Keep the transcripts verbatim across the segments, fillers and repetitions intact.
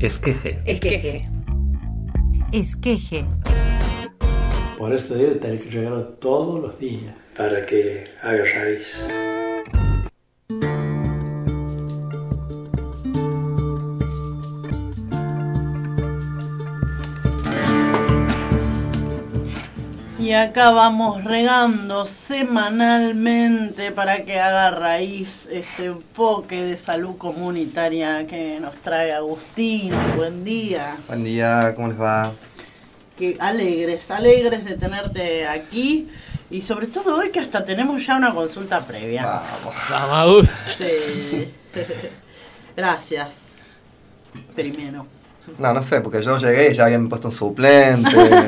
Esqueje. Esqueje. Esqueje. Por eso debe tener que regarlo todos los días para que haga raíz. Y acá vamos regando semanalmente para que haga raíz este enfoque de salud comunitaria que nos trae Agustín. Buen día. Buen día, ¿cómo les va? Que alegres, alegres de tenerte aquí. Y sobre todo hoy que hasta tenemos ya una consulta previa. Vamos. Vamos. Sí. Gracias. Primero. No, no sé, porque yo llegué y ya habían puesto un suplente.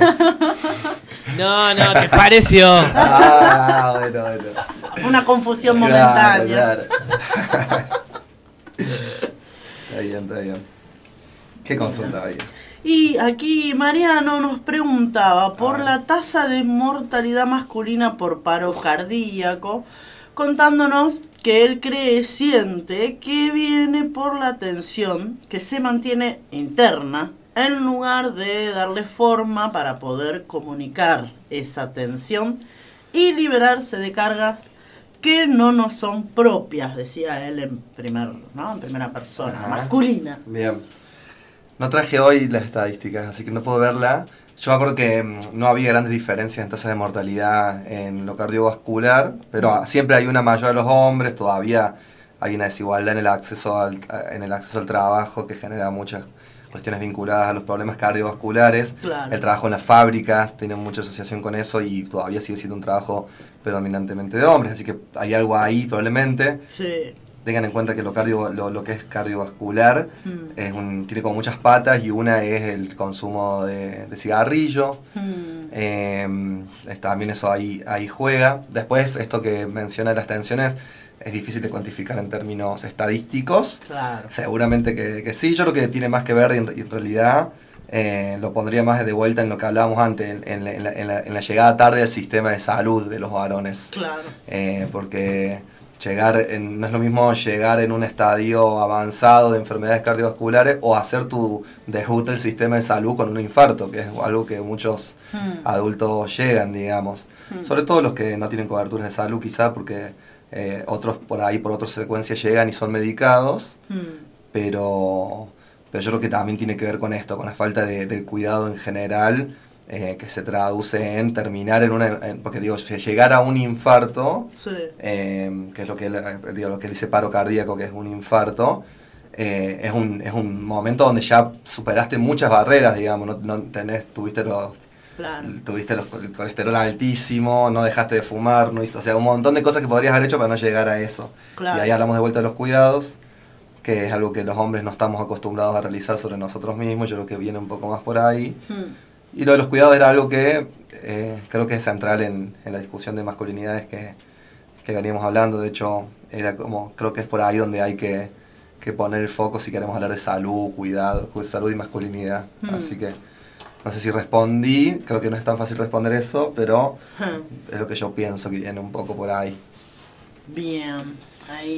No, no, ¿te pareció? Ah, bueno, bueno. Una confusión Claro, momentánea. claro. Está bien, está bien. ¿Qué consulta había? Y aquí Mariano nos preguntaba por la tasa de mortalidad masculina por paro cardíaco, contándonos que él cree, siente que viene por la tensión que se mantiene interna en lugar de darle forma para poder comunicar esa tensión y liberarse de cargas que no nos son propias, decía él en, primer, ¿no? en primera persona, Ajá. masculina. Bien. No traje hoy las estadísticas, así que no puedo verla. Yo me acuerdo que mm, no había grandes diferencias en tasas de mortalidad en lo cardiovascular, pero siempre hay una mayor de los hombres, todavía hay una desigualdad en el acceso al, en el acceso al trabajo que genera muchas cuestiones vinculadas a los problemas cardiovasculares. Claro. El trabajo en las fábricas tiene mucha asociación con eso y todavía sigue siendo un trabajo predominantemente de hombres, así que hay algo ahí probablemente. Sí. Tengan en cuenta que lo, cardio, lo, lo que es cardiovascular Mm. es un, tiene como muchas patas y una es el consumo de, de cigarrillo. Mm. Eh, es- también eso ahí, ahí juega. Después, esto que menciona las tensiones es difícil de cuantificar en términos estadísticos. Claro. Seguramente que, que sí. Yo creo que tiene más que ver en, en realidad, eh, lo pondría más de vuelta en lo que hablábamos antes, en, en la, en la- en la- en la llegada tarde al sistema de salud de los varones. Claro. Eh, porque llegar en- no es lo mismo llegar en un estadio avanzado de enfermedades cardiovasculares o hacer tu debut del sistema de salud con un infarto, que es algo que muchos Mm. adultos llegan, digamos. Mm. Sobre todo los que no tienen coberturas de salud, quizá porque eh, otros por ahí, por otras secuencias, llegan y son medicados, Mm. pero, pero yo creo que también tiene que ver con esto, con la falta de- del cuidado en general, eh, que se traduce en terminar en una... en- porque digo, llegar a un infarto, Sí. eh, que es lo que, él, eh, digo, lo que él dice paro cardíaco, que es un infarto, eh, es, un, es un momento donde ya superaste muchas barreras, digamos, no, no tenés, tuviste los... Claro. Tuviste los- el colesterol altísimo, no dejaste de fumar, no hizo, o sea, un montón de cosas que podrías haber hecho para no llegar a eso. Claro. Y ahí hablamos de vuelta de los cuidados, que es algo que los hombres no estamos acostumbrados a realizar sobre nosotros mismos, yo creo que viene un poco más por ahí. Mm. Y lo de los cuidados era algo que eh, creo que es central en, en la discusión de masculinidades que, que veníamos hablando. De hecho, era como creo que es por ahí donde hay que, que poner el foco si queremos hablar de salud, cuidado, cu- salud y masculinidad. Mm. Así que no sé si respondí, creo que no es tan fácil responder eso, pero Mm. es lo que yo pienso que viene un poco por ahí. Bien. Ahí,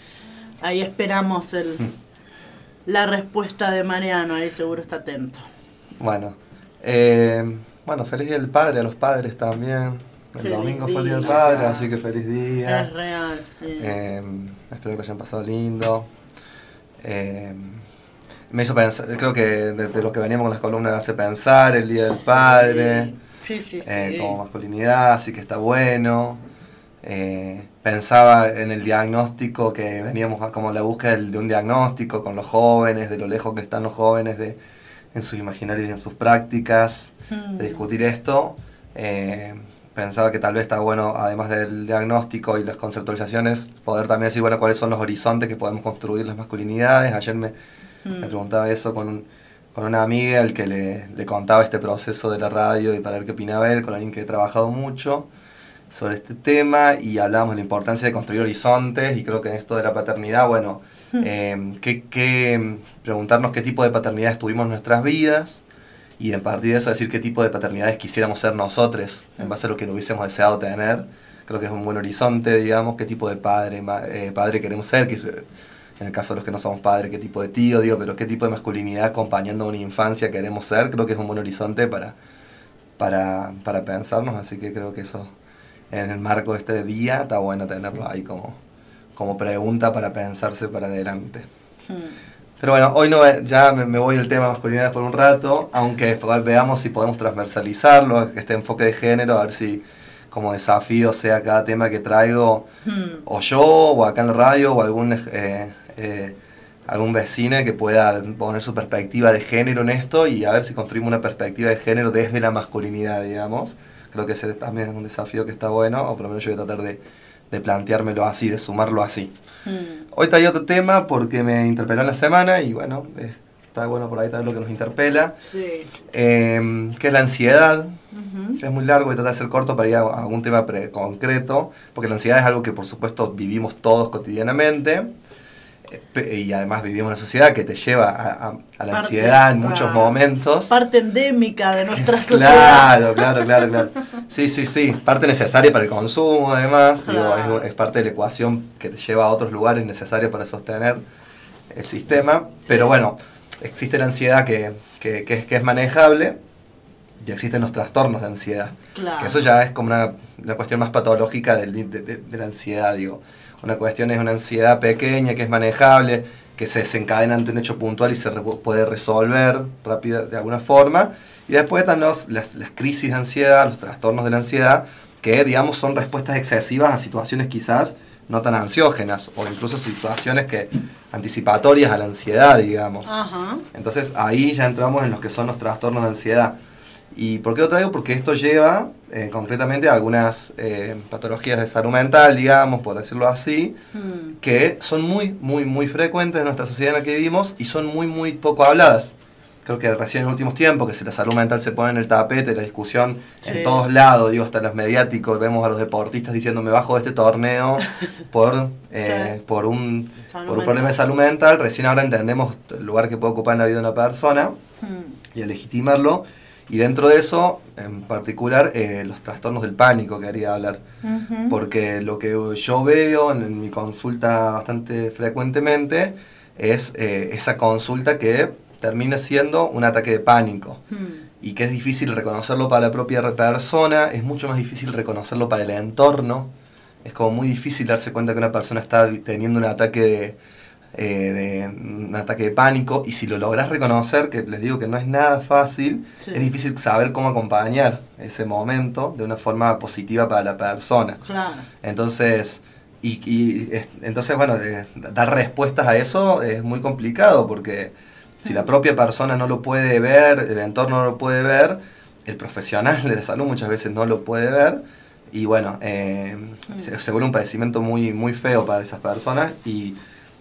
ahí esperamos el, Mm. la respuesta de Mariano. Ahí seguro está atento. Bueno, eh, bueno, feliz Día del Padre a los padres también. El Feliz domingo fue el Día del día. Padre, así que feliz día. Es real. Sí. Eh, espero que hayan pasado lindo. Eh, me hizo pensar, creo que de, de lo que veníamos con las columnas hace pensar el Día del Padre, Sí, sí, sí. eh, como masculinidad, así que está bueno. Eh, pensaba en el diagnóstico, que veníamos a- como la búsqueda del- de un diagnóstico con los jóvenes, de lo lejos que están los jóvenes de, en sus imaginarios y en sus prácticas, Mm. de discutir esto. Eh, pensaba que tal vez está bueno, además del diagnóstico y las conceptualizaciones, poder también decir, bueno, cuáles son los horizontes que podemos construir las masculinidades. Ayer me, Mm. me preguntaba eso con, un, con una amiga al que le, le contaba este proceso de la radio y para ver qué opinaba él, con alguien que he trabajado mucho sobre este tema, y hablábamos de la importancia de construir horizontes, y creo que en esto de la paternidad, bueno, eh, que, que preguntarnos qué tipo de paternidades tuvimos en nuestras vidas, y a partir de eso decir qué tipo de paternidades quisiéramos ser nosotros, en base a lo que lo hubiésemos deseado tener. Creo que es un buen horizonte, digamos, qué tipo de padre, ma- eh, padre queremos ser, qué, en el caso de los que no somos padres, qué tipo de tío, digo, pero qué tipo de masculinidad acompañando a una infancia queremos ser, creo que es un buen horizonte para, para, para pensarnos, así que creo que eso, en el marco de este día, está bueno tenerlo ahí como, como pregunta para pensarse para adelante. Hmm. Pero bueno, hoy no ya me, me voy del tema masculinidad por un rato, aunque veamos si podemos transversalizarlo, este enfoque de género, a ver si como desafío sea cada tema que traigo, hmm. o yo, o acá en la radio, o algún, eh, eh, algún vecino que pueda poner su perspectiva de género en esto y a ver si construimos una perspectiva de género desde la masculinidad, digamos. Creo que ese también es un desafío que está bueno, o por lo menos yo voy a tratar de, de planteármelo así, de sumarlo así. Hmm. Hoy traía otro tema porque me interpeló en la semana y bueno, es, está bueno por ahí traer lo que nos interpela, sí. eh, que es la ansiedad. Uh-huh. Es muy largo, voy a tratar de ser corto para ir a algún tema pre- concreto, porque la ansiedad es algo que por supuesto vivimos todos cotidianamente, eh, y además vivimos en una sociedad que te lleva a, a, a la parte, ansiedad en muchos ah, momentos. Parte endémica de nuestra sociedad. Claro, claro, claro, claro. Sí, sí, sí, parte necesaria para el consumo además, claro. Digo, es, es parte de la ecuación que te lleva a otros lugares necesarios para sostener el sistema, sí. Pero bueno, existe la ansiedad que, que, que, es, que es manejable. Y existen los trastornos de ansiedad. Claro. Que eso ya es como una, una cuestión más patológica del, de, de, de la ansiedad, digo. Una cuestión es una ansiedad pequeña, que es manejable, que se desencadena ante un hecho puntual y se re, puede resolver rápido de alguna forma. Y después están los, las, las crisis de ansiedad, los trastornos de la ansiedad, que digamos son respuestas excesivas a situaciones quizás no tan ansiógenas, o incluso situaciones que anticipatorias a la ansiedad, digamos. Ajá. Entonces ahí ya entramos en los que son los trastornos de ansiedad. ¿Y por qué lo traigo? Porque esto lleva eh, concretamente a algunas eh, patologías de salud mental, digamos, por decirlo así, hmm. que son muy, muy, muy frecuentes en nuestra sociedad en la que vivimos y son muy, muy poco habladas. Creo que recién en los últimos tiempos, que si la salud mental se pone en el tapete, la discusión sí. En todos lados, digo, hasta en los mediáticos, vemos a los deportistas diciendo me bajo de este torneo por, eh, sí. por, un, por un problema de salud mental. Recién ahora entendemos el lugar que puede ocupar en la vida de una persona hmm. y a legitimarlo. Y dentro de eso, en particular, eh, los trastornos del pánico quería hablar. Uh-huh. Porque lo que yo veo en, en mi consulta bastante frecuentemente es eh, esa consulta que termina siendo un ataque de pánico. Uh-huh. Y que es difícil reconocerlo para la propia persona, es mucho más difícil reconocerlo para el entorno. Es como muy difícil darse cuenta que una persona está teniendo un ataque de... Eh, de un ataque de pánico, y si lo lográs reconocer, que les digo que no es nada fácil, sí. Es difícil saber cómo acompañar ese momento de una forma positiva para la persona. Claro. Entonces, y, y es, entonces bueno, eh, dar respuestas a eso es muy complicado, porque si la propia persona no lo puede ver, el entorno no lo puede ver, el profesional de la salud muchas veces no lo puede ver, y bueno, eh, mm. se, se vuelve un padecimiento muy, muy feo para esas personas, y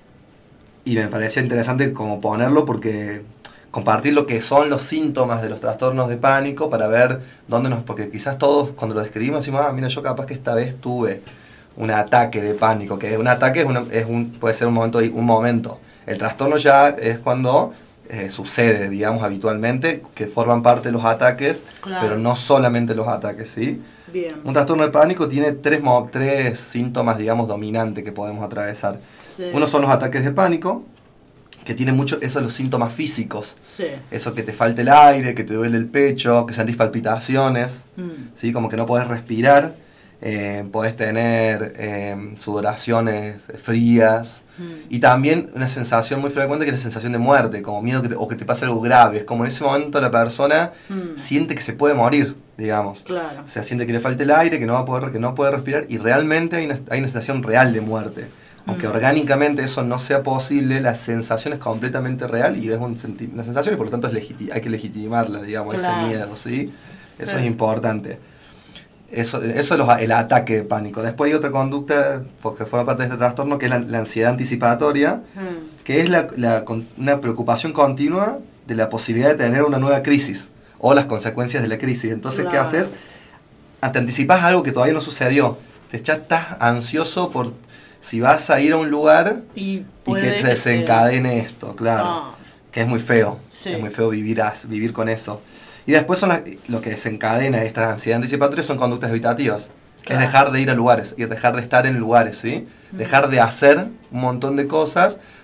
Y me parecía interesante como ponerlo porque compartir lo que son los síntomas de los trastornos de pánico para ver dónde nos... Porque quizás todos cuando lo describimos decimos, ah, mira, yo capaz que esta vez tuve un ataque de pánico. Que un ataque es, una, es un, puede ser un momento, un momento. El trastorno ya es cuando eh, sucede, digamos, habitualmente, que forman parte de los ataques, claro. Pero no solamente los ataques, ¿sí? Bien. Un trastorno de pánico tiene tres, tres síntomas, digamos, dominantes que podemos atravesar. Sí. Uno son los ataques de pánico, que tienen mucho, esos son los síntomas físicos. Sí. Eso que te falte el aire, que te duele el pecho, que sentís palpitaciones, mm. ¿sí? Como que no podés respirar, eh, podés tener eh, sudoraciones frías, mm. y también una sensación muy frecuente que es la sensación de muerte, como miedo que te, o que te pase algo grave. Es como en ese momento la persona mm. siente que se puede morir, digamos. Claro. O sea, siente que le falta el aire, que no va a poder, que no puede respirar, y realmente hay una, hay una sensación real de muerte. Aunque mm. orgánicamente eso no sea posible, la sensación es completamente real y es un senti- una sensación y por lo tanto es legiti- hay que legitimarla, digamos, claro. Ese miedo, ¿sí? Eso sí. Es importante. Eso, eso es los, el ataque de pánico. Después hay otra conducta que forma parte de este trastorno, que es la, la ansiedad anticipatoria, mm. que es la, la, una preocupación continua de la posibilidad de tener una nueva crisis o las consecuencias de la crisis. Entonces, claro. ¿Qué haces? Te anticipás algo que todavía no sucedió. Te ya estás ansioso por si vas a ir a un lugar y, y que se desencadene que... esto, claro. Ah. Que es muy feo. Sí. Es muy feo vivir, a, vivir con eso. Y después son las, lo que desencadena esta ansiedad anticipatoria son conductas evitativas. Claro. Es dejar de ir a lugares y dejar de estar en lugares, ¿sí? Mm. Dejar de hacer un montón de cosas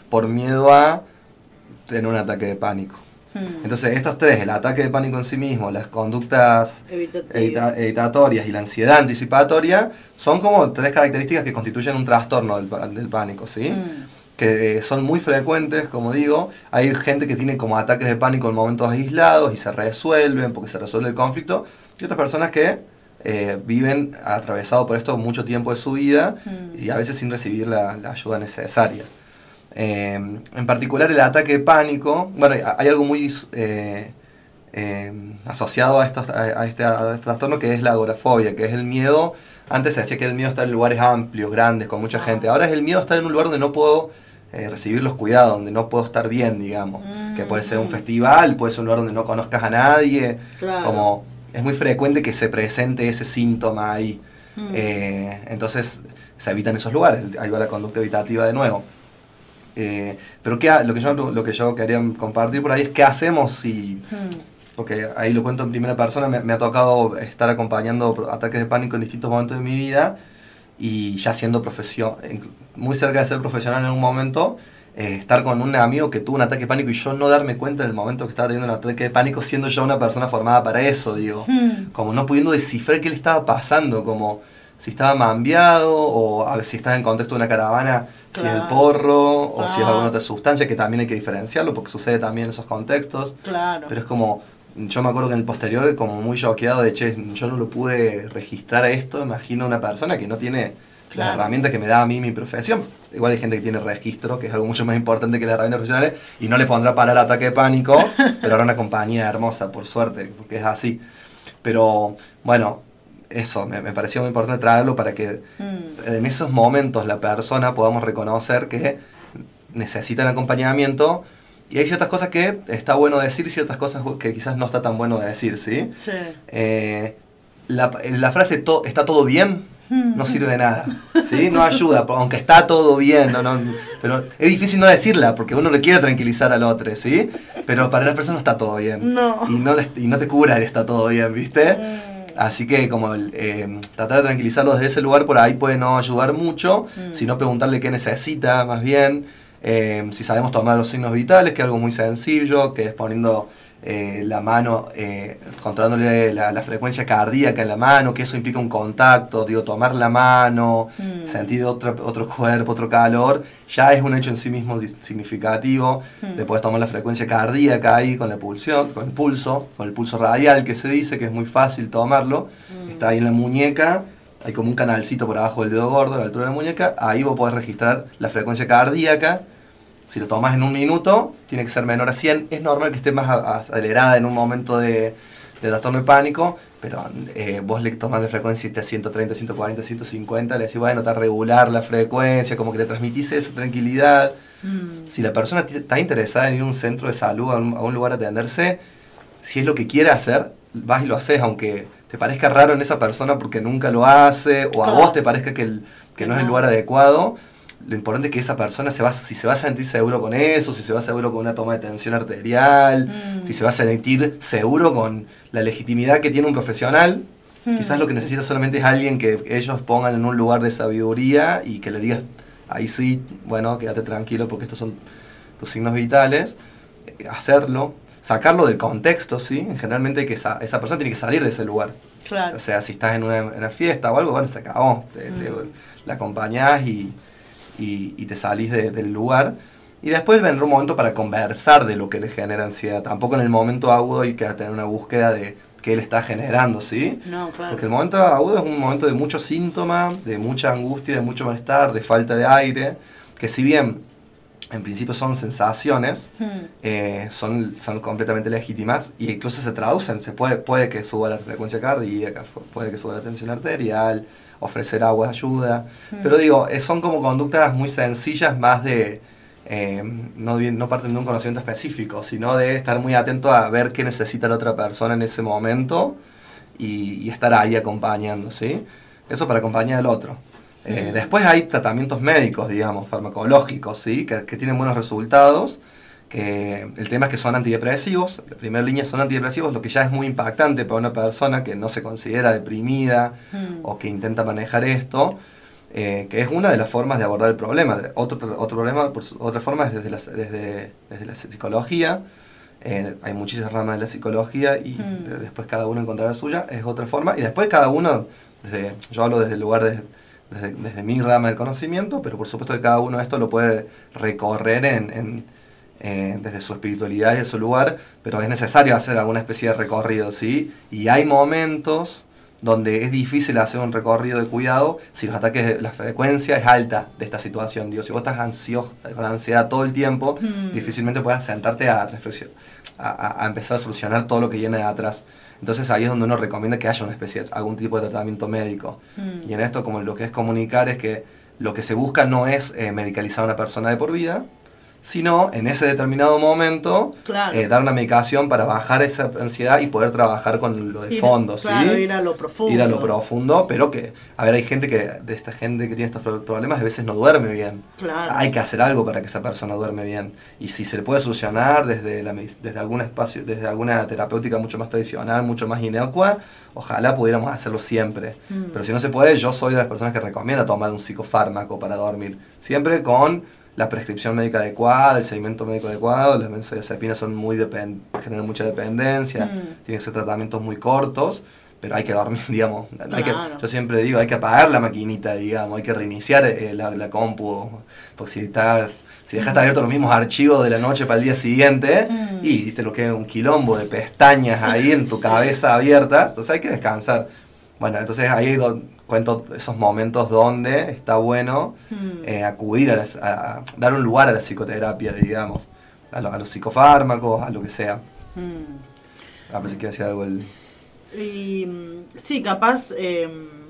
por miedo a tener un ataque de pánico. Hmm. Entonces estos tres, el ataque de pánico en sí mismo, las conductas evita evitatorias y la ansiedad anticipatoria, son como tres características que constituyen un trastorno del, del pánico, ¿sí? Hmm. Que eh, son muy frecuentes, como digo. Hay gente que tiene como ataques de pánico en momentos aislados y se resuelven porque se resuelve el conflicto, y otras personas que eh, viven atravesados por esto mucho tiempo de su vida hmm. y a veces sin recibir la, la ayuda necesaria. Eh, en particular el ataque de pánico, bueno, hay algo muy eh, eh, asociado a, estos, a, a, este, a este trastorno, que es la agorafobia, que es el miedo. Antes se decía que el miedo está en lugares amplios, grandes, con mucha gente. Ahora es el miedo estar en un lugar donde no puedo eh, recibir los cuidados, donde no puedo estar bien, digamos. Mm. Que puede ser un festival, puede ser un lugar donde no conozcas a nadie. Claro. Como es muy frecuente que se presente ese síntoma ahí. Mm. Eh, entonces se evitan esos lugares. Ahí va la conducta evitativa de nuevo. Eh, pero ¿qué, lo, que yo, lo que yo quería compartir por ahí es qué hacemos si... Hmm. Porque ahí lo cuento en primera persona, me, me ha tocado estar acompañando ataques de pánico en distintos momentos de mi vida, y ya siendo profesión, muy cerca de ser profesional en un momento, eh, estar con un amigo que tuvo un ataque de pánico y yo no darme cuenta en el momento que estaba teniendo un ataque de pánico, siendo yo una persona formada para eso, digo, hmm. como no pudiendo descifrar qué le estaba pasando, como si estaba mambiado o a ver si estaba en contexto de una caravana, claro. Si es el porro o ah. si es alguna otra sustancia, que también hay que diferenciarlo porque sucede también en esos contextos. Claro. Pero es como, yo me acuerdo que en el posterior como muy choqueado de, che, yo no lo pude registrar a esto, imagino una persona que no tiene claro. las herramientas que me da a mí mi profesión. Igual hay gente que tiene registro, que es algo mucho más importante que las herramientas profesionales, y no le pondrá parar ataque de pánico, pero ahora una compañía hermosa, por suerte, porque es así. Pero, bueno... Eso, me, me parecía muy importante traerlo para que mm. en esos momentos la persona podamos reconocer que necesita el acompañamiento, y hay ciertas cosas que está bueno decir y ciertas cosas que quizás no está tan bueno de decir, ¿sí? Sí. Eh, la, la frase to, ¿está todo bien? No sirve de nada, ¿sí? No ayuda, aunque está todo bien, no, no, pero es difícil no decirla porque uno le quiere tranquilizar al otro, ¿sí? Pero para las personas no está todo bien. No. Y no, y no te cura el está todo bien, ¿viste? Mm. Así que como eh, tratar de tranquilizarlo desde ese lugar por ahí puede no ayudar mucho, mm. sino preguntarle qué necesita más bien, eh, si sabemos tomar los signos vitales, que es algo muy sencillo, que es poniendo eh, la mano, eh, controlándole la, la frecuencia cardíaca en la mano, que eso implica un contacto, digo, tomar la mano, mm. sentir otro, otro cuerpo, otro calor, ya es un hecho en sí mismo significativo. Mm. Le puedes tomar la frecuencia cardíaca ahí con la pulsión, con el pulso, con el pulso radial que se dice, que es muy fácil tomarlo, mm. está ahí en la muñeca, hay como un canalcito por abajo del dedo gordo, a la altura de la muñeca, ahí vos podés registrar la frecuencia cardíaca. Si lo tomás en un minuto, tiene que ser menor a cien. Es normal que esté más acelerada en un momento de, de trastorno de pánico, pero eh, vos le tomás la frecuencia y esté a ciento treinta, ciento cuarenta, ciento cincuenta, le decís, bueno, está regular la frecuencia, como que le transmitís esa tranquilidad. Mm. Si la persona está interesada en ir a un centro de salud, a un, a un lugar a atenderse, si es lo que quiere hacer, vas y lo haces, aunque te parezca raro en esa persona porque nunca lo hace, o a vos te parezca que, el, que no es el lugar adecuado. Lo importante es que esa persona, se va, si se va a sentir seguro con eso, si se va seguro con una toma de tensión arterial, mm. si se va a sentir seguro con la legitimidad que tiene un profesional, mm. quizás lo que necesita solamente es alguien que ellos pongan en un lugar de sabiduría y que le digas, ahí sí, bueno, quédate tranquilo porque estos son tus signos vitales, hacerlo, sacarlo del contexto, ¿sí? Generalmente hay que esa, esa persona tiene que salir de ese lugar. Claro. O sea, si estás en una, en una fiesta o algo, bueno, se acabó, te, mm. te, la acompañás y... Y, y te salís de, del lugar, y después vendrá un momento para conversar de lo que le genera ansiedad. Tampoco en el momento agudo hay que tener una búsqueda de qué le está generando, ¿sí? No, claro. Porque el momento agudo es un momento de mucho síntoma, de mucha angustia, de mucho malestar, de falta de aire, que si bien en principio son sensaciones, hmm. eh, son, son completamente legítimas, y incluso se traducen, se puede, puede que suba la frecuencia cardíaca, puede que suba la tensión arterial, ofrecer agua ayuda, mm. pero digo, son como conductas muy sencillas, más de, eh, no, no parten de un conocimiento específico, sino de estar muy atento a ver qué necesita la otra persona en ese momento y, y estar ahí acompañando, ¿sí? Eso para acompañar al otro. Eh, mm. Después hay tratamientos médicos, digamos, farmacológicos, ¿sí? Que, que tienen buenos resultados. Que el tema es que son antidepresivos, la primera línea son antidepresivos, lo que ya es muy impactante para una persona que no se considera deprimida mm. o que intenta manejar esto. eh, que es una de las formas de abordar el problema. Otro, otro problema, por su, otra forma es desde la, desde, desde la psicología. Eh, hay muchísimas ramas de la psicología y mm. después cada uno encontrará la suya, es otra forma. Y después cada uno, desde, yo hablo desde el lugar de... Desde, desde mi rama del conocimiento, pero por supuesto que cada uno de esto lo puede recorrer en, en, eh, desde su espiritualidad y de su lugar, pero es necesario hacer alguna especie de recorrido, ¿sí? Y hay momentos donde es difícil hacer un recorrido de cuidado si los ataques, la frecuencia es alta de esta situación. Digo, si vos estás ansioso, con ansiedad todo el tiempo, mm. difícilmente puedas sentarte a reflexionar, a, a empezar a solucionar todo lo que viene de atrás. Entonces ahí es donde uno recomienda que haya una especie, algún tipo de tratamiento médico. Mm. Y en esto, como lo que es comunicar, es que lo que se busca no es eh, medicalizar a una persona de por vida, sino en ese determinado momento claro. eh, dar una medicación para bajar esa ansiedad y poder trabajar con lo de ir, fondo, claro, ¿sí? ir a lo profundo. Ir a lo profundo, pero que, a ver, hay gente que, de esta gente que tiene estos problemas, a veces no duerme bien. Claro. Hay que hacer algo para que esa persona duerme bien. Y si se le puede solucionar desde, la, desde algún espacio, desde alguna terapéutica mucho más tradicional, mucho más inocua, ojalá pudiéramos hacerlo siempre. Mm. Pero si no se puede, yo soy de las personas que recomienda tomar un psicofármaco para dormir. Siempre con la prescripción médica adecuada, el seguimiento médico adecuado. Las benzodiazepinas son muy depend- generan mucha dependencia, mm. tienen que ser tratamientos muy cortos, pero hay que dormir, digamos. Claro. Hay que, yo siempre digo, hay que apagar la maquinita, digamos, hay que reiniciar eh, la, la compu, porque si estás, si dejaste abiertos los mismos archivos de la noche para el día siguiente, mm. y te lo queda un quilombo de pestañas ahí en tu sí. cabeza abiertas, entonces hay que descansar. Bueno, entonces ahí do, cuento esos momentos donde está bueno mm. eh, acudir a, las, a, a dar un lugar a la psicoterapia, digamos, a, lo, a los psicofármacos, a lo que sea. Mm. A ver si quiero decir algo. El... Y, sí, capaz eh,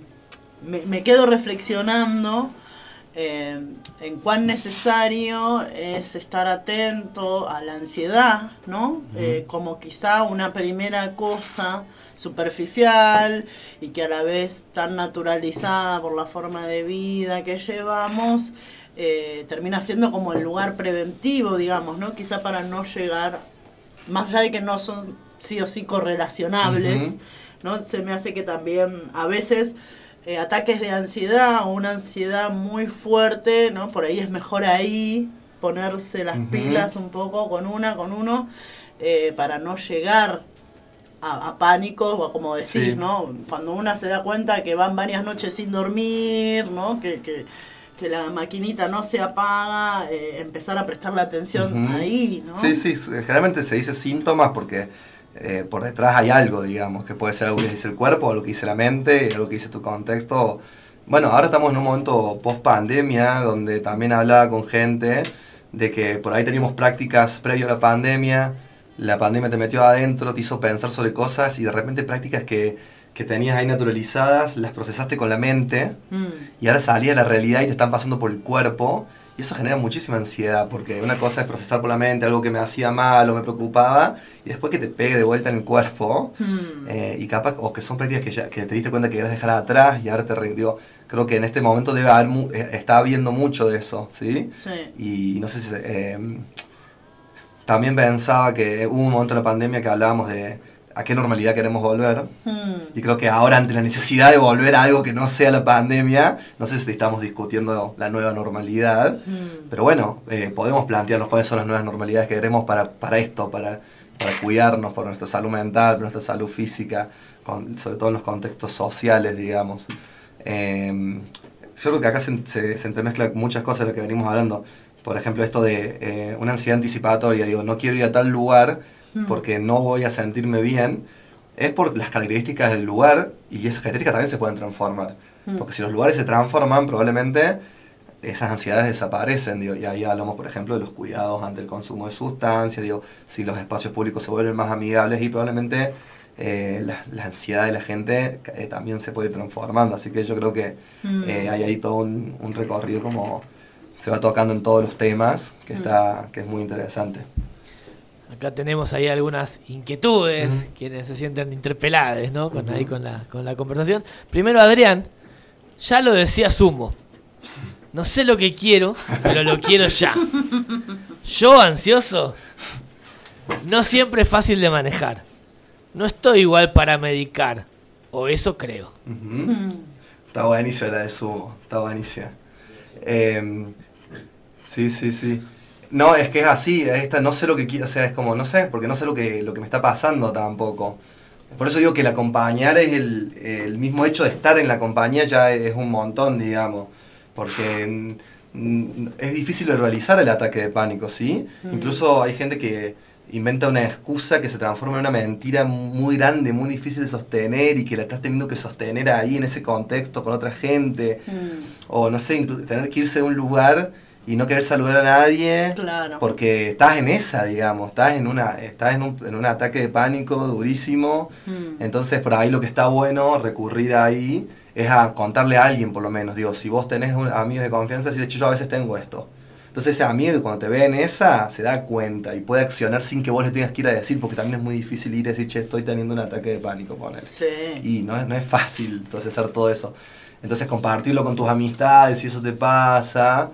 me, me quedo reflexionando eh, en cuán necesario es estar atento a la ansiedad, ¿no? Mm. Eh, como quizá una primera cosa superficial y que a la vez tan naturalizada por la forma de vida que llevamos, eh, termina siendo como el lugar preventivo, digamos, ¿no? Quizá para no llegar, más allá de que no son sí o sí correlacionables, uh-huh. ¿no? Se me hace que también a veces eh, ataques de ansiedad o una ansiedad muy fuerte, ¿no? Por ahí es mejor ahí ponerse las uh-huh. pilas un poco con una, con uno, eh, para no llegar A, a pánicos, o como decís, sí. ¿no? Cuando una se da cuenta que van varias noches sin dormir, ¿no? Que, que, que la maquinita no se apaga, eh, empezar a prestarle atención uh-huh. ahí, ¿no? Sí, sí, generalmente se dice síntomas porque eh, por detrás hay algo, digamos, que puede ser algo que dice el cuerpo, algo que dice la mente, algo que dice tu contexto. Bueno, ahora estamos en un momento post-pandemia, donde también hablaba con gente de que por ahí teníamos prácticas previo a la pandemia. La pandemia te metió adentro, te hizo pensar sobre cosas y de repente prácticas que, que tenías ahí naturalizadas, las procesaste con la mente mm. y ahora salías a la realidad y te están pasando por el cuerpo y eso genera muchísima ansiedad porque una cosa es procesar por la mente algo que me hacía mal o me preocupaba y después que te pegue de vuelta en el cuerpo mm. eh, y capaz, o que son prácticas que, ya, que te diste cuenta que querías dejar atrás y ahora te digo, creo que en este momento debe haber, está habiendo mucho de eso, ¿sí? Sí. Y no sé si... Eh, También pensaba que hubo un momento en la pandemia que hablábamos de a qué normalidad queremos volver. Mm. Y creo que ahora, ante la necesidad de volver a algo que no sea la pandemia, no sé si estamos discutiendo la nueva normalidad. Mm. Pero bueno, eh, podemos plantearnos cuáles son las nuevas normalidades que queremos para, para esto, para, para cuidarnos, por nuestra salud mental, por nuestra salud física, con, sobre todo en los contextos sociales, digamos. Eh, yo creo que acá se, se, se entremezclan muchas cosas de las que venimos hablando. Por ejemplo, esto de eh, una ansiedad anticipatoria, digo, no quiero ir a tal lugar porque no voy a sentirme bien, es por las características del lugar y esas características también se pueden transformar. Porque si los lugares se transforman, probablemente esas ansiedades desaparecen, digo, y ahí hablamos, por ejemplo, de los cuidados ante el consumo de sustancias, digo, si los espacios públicos se vuelven más amigables y probablemente eh, la, la ansiedad de la gente eh, también se puede ir transformando. Así que yo creo que eh, hay ahí todo un, un recorrido como... se va tocando en todos los temas, que está que es muy interesante. Acá tenemos ahí algunas inquietudes, uh-huh. quienes se sienten interpeladas, ¿no? Con, uh-huh. ahí con la, con la conversación. Primero, Adrián, ya lo decía Sumo. No sé lo que quiero, pero lo quiero ya. Yo, ansioso, no siempre es fácil de manejar. No estoy igual para medicar, o eso creo. Uh-huh. Está buenísima la de sumo, está buenísima. Eh, sí, sí, sí. No, es que es así, esta no sé lo que quiero, o sea, es como, no sé, porque no sé lo que, lo que me está pasando tampoco. Por eso digo que el acompañar es el, el mismo hecho de estar en la compañía ya es un montón, digamos. Porque mm, es difícil de realizar el ataque de pánico, ¿sí? Mm. Incluso hay gente que inventa una excusa que se transforma en una mentira muy grande, muy difícil de sostener y que la estás teniendo que sostener ahí en ese contexto con otra gente. Mm. O no sé, incluso tener que irse de un lugar y no querer saludar a nadie, claro. Porque estás en esa, digamos, estás en una estás en un, en un ataque de pánico durísimo. Mm. Entonces por ahí lo que está bueno recurrir ahí es a contarle a alguien, por lo menos. Digo, si vos tenés un amigo de confianza, decirle, yo a veces tengo esto. Entonces ese amigo cuando te ve en esa, se da cuenta y puede accionar sin que vos le tengas que ir a decir, porque también es muy difícil ir a decir, che, estoy teniendo un ataque de pánico, ponele. Sí. Y no es, no es fácil procesar todo eso. Entonces compartirlo con tus amistades, si eso te pasa,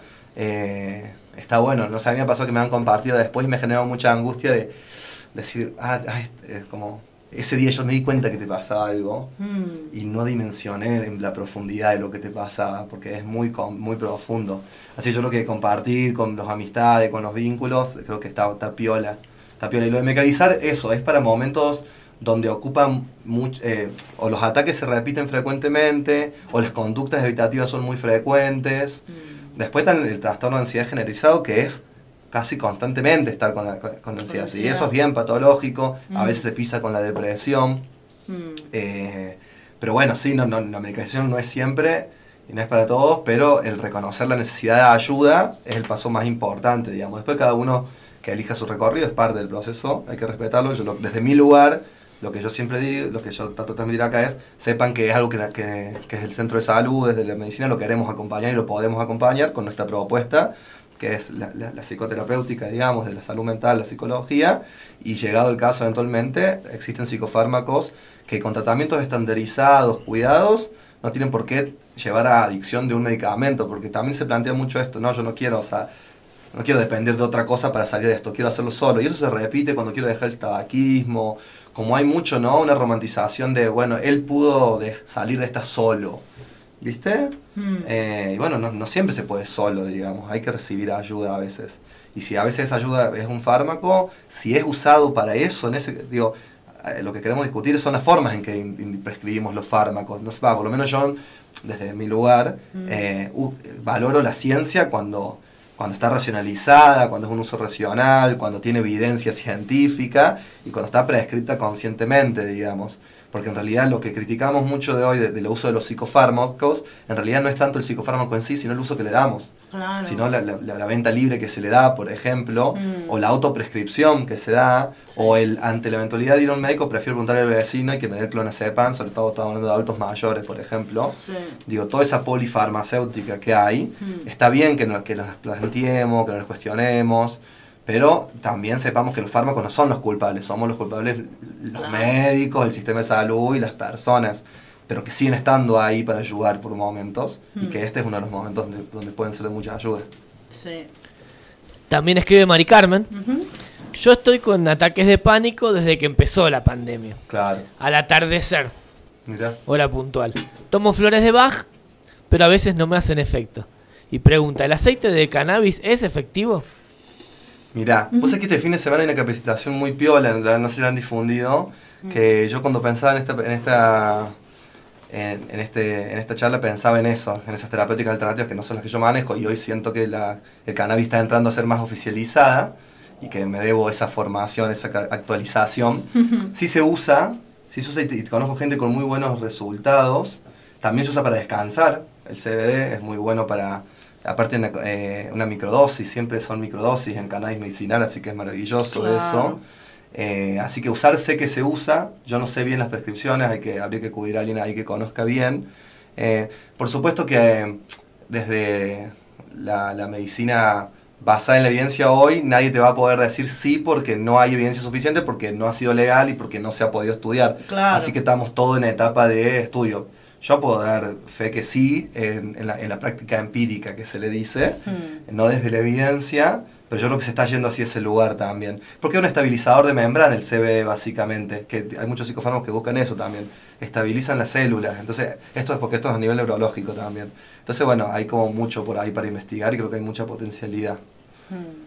eh, está bueno. No sé, a mí me pasó que me han compartido después y me generó mucha angustia de decir, ah, ah es como... Ese día yo me di cuenta que te pasaba algo mm. y no dimensioné la profundidad de lo que te pasaba, porque es muy, muy profundo. Así yo lo que compartir con las amistades, con los vínculos, creo que está, está piola. Está piola. Y lo de mecanizar, eso, es para momentos donde ocupan mucho, eh, o los ataques se repiten frecuentemente, o las conductas evitativas son muy frecuentes. Mm. Después está el trastorno de ansiedad generalizado, que es casi constantemente estar con la con, con ansiedad. Y eso es bien patológico, mm. a veces se pisa con la depresión. Mm. Eh, pero bueno, sí, no, no, la medicación no es siempre y no es para todos, pero el reconocer la necesidad de ayuda es el paso más importante, digamos. Después cada uno que elija su recorrido es parte del proceso, hay que respetarlo. Yo lo, desde mi lugar, lo que yo siempre digo, lo que yo trato de transmitir acá es, sepan que es algo que, que, que es el centro de salud, desde la medicina lo queremos acompañar y lo podemos acompañar con nuestra propuesta, que es la, la, la psicoterapéutica, digamos, de la salud mental, la psicología, y llegado el caso eventualmente, existen psicofármacos que con tratamientos estandarizados, cuidados, no tienen por qué llevar a adicción de un medicamento, porque también se plantea mucho esto, no, yo no quiero, o sea, no quiero depender de otra cosa para salir de esto, quiero hacerlo solo, y eso se repite cuando quiero dejar el tabaquismo, como hay mucho, ¿no?, una romantización de, bueno, él pudo de salir de esta solo, ¿viste? Mm. Eh, y bueno, no, no siempre se puede solo, digamos, hay que recibir ayuda a veces. Y si a veces esa ayuda es un fármaco, si es usado para eso, en ese, digo, eh, lo que queremos discutir son las formas en que in, in prescribimos los fármacos. No sé, va, por lo menos yo, desde mi lugar, mm. eh, uh, valoro la ciencia cuando, cuando está racionalizada, cuando es un uso racional, cuando tiene evidencia científica y cuando está prescrita conscientemente, digamos. Porque en realidad lo que criticamos mucho de hoy del de de uso de los psicofármacos, en realidad no es tanto el psicofármaco en sí, sino el uso que le damos. Claro. Sino la, la, la venta libre que se le da, por ejemplo, mm. o la autoprescripción que se da, sí. o el ante la eventualidad de ir a un médico, prefiero preguntarle al vecino y que me dé clonazepam, sobre todo estamos hablando de adultos mayores, por ejemplo. Sí. Digo, toda esa polifarmacéutica que hay, mm. está bien que nos, que nos planteemos, que nos cuestionemos, pero también sepamos que los fármacos no son los culpables, somos los culpables los claro. médicos, el sistema de salud y las personas, pero que siguen estando ahí para ayudar por momentos, hmm. y que este es uno de los momentos donde, donde pueden ser de mucha ayuda. Sí. También escribe Mari Carmen, uh-huh. yo estoy con ataques de pánico desde que empezó la pandemia. Claro. Al atardecer, Mirá. hora puntual. Tomo flores de Bach, pero a veces no me hacen efecto. Y pregunta, ¿el aceite de cannabis es efectivo? Mirá, uh-huh. vos sabés que este fin de semana hay una capacitación muy piola, no se la han difundido, uh-huh. que yo cuando pensaba en esta en esta en, en este en esta charla pensaba en eso, en esas terapéuticas alternativas que no son las que yo manejo, y hoy siento que la, el cannabis está entrando a ser más oficializada y que me debo esa formación, esa actualización. Uh-huh. Sí se usa, sí se usa y, y conozco gente con muy buenos resultados. También se usa para descansar, el C B D es muy bueno para... Aparte una, eh, una microdosis, siempre son microdosis en cannabis medicinal, así que es maravilloso claro. eso. Eh, así que usar, sé que se usa, yo no sé bien las prescripciones, hay que, habría que acudir a alguien ahí que conozca bien. Eh, por supuesto que eh, desde la, la medicina basada en la evidencia hoy, nadie te va a poder decir sí porque no hay evidencia suficiente, porque no ha sido legal y porque no se ha podido estudiar. Claro. Así que estamos todos en etapa de estudio. Yo puedo dar fe que sí, en, en, la, en la práctica empírica que se le dice, mm. no desde la evidencia, pero yo creo que se está yendo hacia ese lugar también. Porque es un estabilizador de membrana el C B D básicamente, que hay muchos psicofármacos que buscan eso también, estabilizan las células. Entonces, esto es porque esto es a nivel neurológico también. Entonces, bueno, hay como mucho por ahí para investigar y creo que hay mucha potencialidad. Hmm.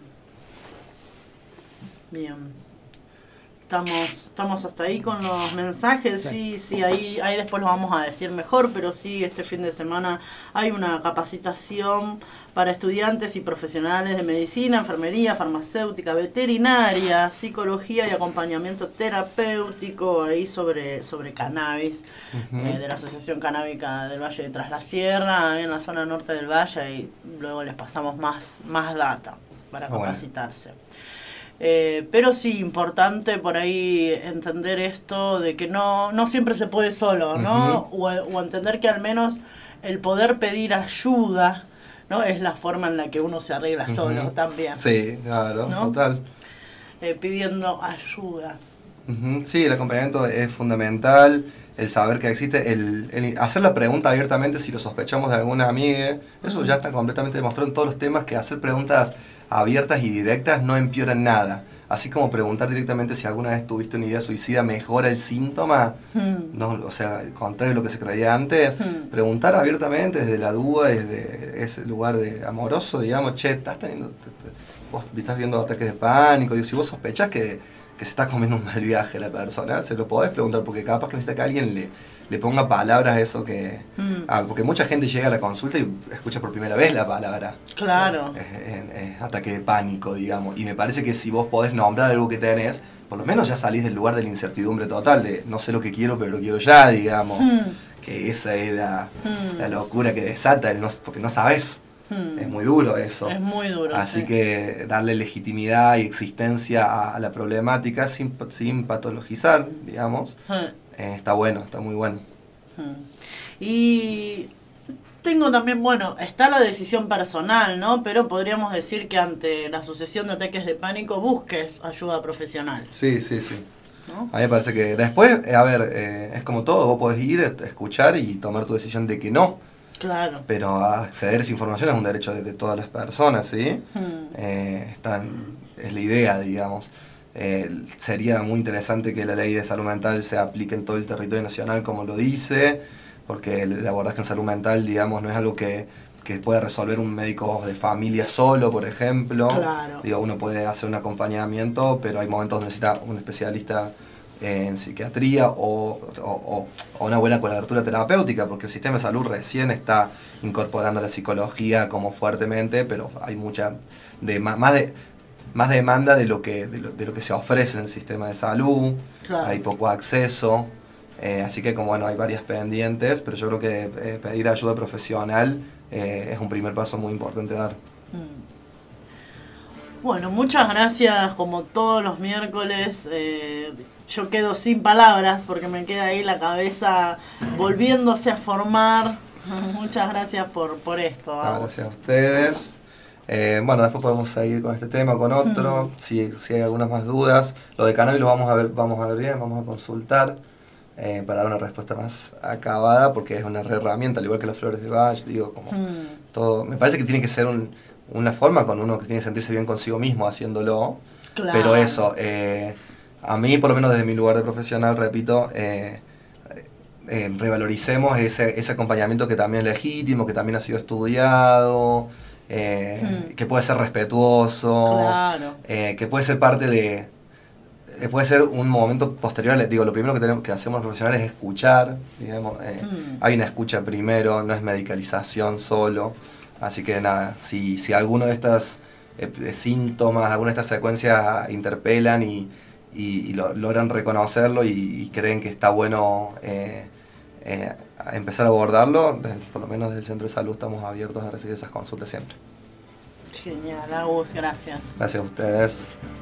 Bien. Estamos, estamos hasta ahí con los mensajes, sí, sí, ahí, ahí después lo vamos a decir mejor, pero sí, este fin de semana hay una capacitación para estudiantes y profesionales de medicina, enfermería, farmacéutica, veterinaria, psicología y acompañamiento terapéutico ahí sobre, sobre cannabis, uh-huh. eh, de la Asociación Canábica del Valle de Tras la Sierra, en la zona norte del valle, y luego les pasamos más, más data para capacitarse. Bueno. Eh, pero sí, importante por ahí entender esto de que no, no siempre se puede solo, ¿no? Uh-huh. O, o entender que al menos el poder pedir ayuda, ¿no? Es la forma en la que uno se arregla uh-huh. solo también. Sí, claro, ¿no? Total. Eh, pidiendo ayuda. Uh-huh. Sí, el acompañamiento es fundamental, el saber que existe, el, el hacer la pregunta abiertamente si lo sospechamos de alguna amiga, eso uh-huh. ya está completamente demostrado en todos los temas, que hacer preguntas abiertas y directas no empeoran nada. Así como preguntar directamente si alguna vez tuviste una idea suicida mejora el síntoma, mm. no, o sea, contrario a lo que se creía antes, mm. preguntar abiertamente desde la duda, desde ese lugar de amoroso, digamos, che, estás teniendo, vos estás viendo ataques de pánico, digo, si vos sospechás que, que se está comiendo un mal viaje la persona, se lo podés preguntar, porque capaz que necesita que alguien le, le ponga palabras a eso que... Mm. Ah, porque mucha gente llega a la consulta y escucha por primera vez la palabra. Claro. Es, es, es ataque de pánico, digamos. Y me parece que si vos podés nombrar algo que tenés, por lo menos ya salís del lugar de la incertidumbre total, de no sé lo que quiero, pero lo quiero ya, digamos. Mm. Que esa es la, mm. la locura que desata, el no, porque no sabés. Hmm. Es muy duro eso. Es muy duro. Así sí. que darle legitimidad y existencia a, a la problemática sin, sin patologizar, digamos, hmm. eh, está bueno, está muy bueno. Hmm. Y tengo también, bueno, está la decisión personal, ¿no? Pero podríamos decir que ante la sucesión de ataques de pánico busques ayuda profesional. Sí, sí, sí. ¿No? A mí me parece que después, eh, a ver, eh, es como todo, vos podés ir, escuchar y tomar tu decisión de que no. Claro. Pero acceder a esa información es un derecho de, de todas las personas, ¿sí? Hmm. Eh, están, es la idea, digamos. Eh, sería muy interesante que la ley de salud mental se aplique en todo el territorio nacional como lo dice, porque el abordaje en salud mental, digamos, no es algo que, que pueda resolver un médico de familia solo, por ejemplo. Claro. Digo, uno puede hacer un acompañamiento, pero hay momentos donde necesita un especialista en psiquiatría o, o, o una buena cobertura terapéutica, porque el sistema de salud recién está incorporando la psicología como fuertemente, pero hay mucha de más de más demanda de lo que de lo, de lo que se ofrece en el sistema de salud. Claro. Hay poco acceso, eh, así que como bueno, hay varias pendientes, pero yo creo que eh, pedir ayuda profesional eh, es un primer paso muy importante dar. Mm. Bueno, muchas gracias, como todos los miércoles. Eh, yo quedo sin palabras porque me queda ahí la cabeza volviéndose a formar. Muchas gracias por, por esto. Ah, gracias a ustedes. Eh, bueno, después podemos seguir con este tema, con otro. Mm. Si, si hay algunas más dudas. Lo de cannabis lo vamos a ver, vamos a ver bien, vamos a consultar eh, para dar una respuesta más acabada, porque es una re herramienta, al igual que las flores de Bach, digo, como mm. todo. Me parece que tiene que ser un... una forma con uno que tiene que sentirse bien consigo mismo haciéndolo, claro. Pero eso, eh, a mí por lo menos desde mi lugar de profesional, repito, eh, eh, revaloricemos ese, ese acompañamiento que también es legítimo, que también ha sido estudiado, eh, hmm. que puede ser respetuoso, claro. eh, que puede ser parte de, eh, puede ser un momento posterior. Les digo, lo primero que tenemos que hacemos los profesionales es escuchar, digamos, eh, hmm. hay una escucha primero, no es medicalización solo. Así que nada, si, si alguno de estos eh, síntomas, alguna de estas secuencias interpelan y, y, y lo, logran reconocerlo y, y creen que está bueno eh, eh, empezar a abordarlo, desde, por lo menos desde el Centro de Salud estamos abiertos a recibir esas consultas siempre. Genial, Agus, gracias. Gracias a ustedes.